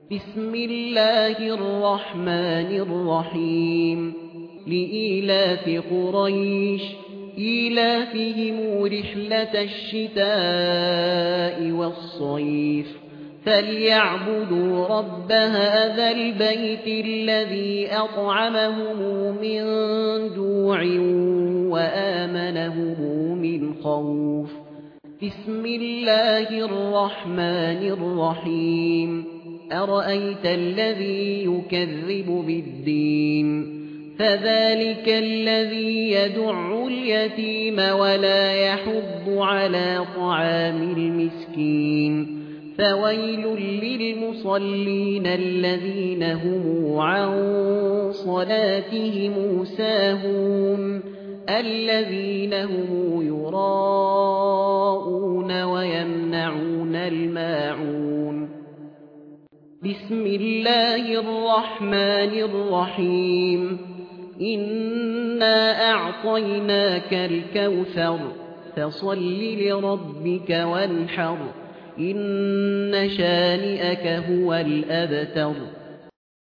بسم الله الرحمن الرحيم لإيلاف قريش إيلافهم رحلة الشتاء والصيف فليعبدوا رب هذا البيت الذي أطعمهم من جوع وآمنهم من خوف بسم الله الرحمن الرحيم أرأيت الذي يكذب بالدين فذلك الذي يدع اليتيم ولا يحض على طعام المسكين فويل للمصلين الذين هم عن صلاتهم ساهون الذين هم يراءون ويمنعون الماعون بسم الله الرحمن الرحيم إنا أعطيناك الكوثر فصل لربك وانحر إن شانئك هو الأبتر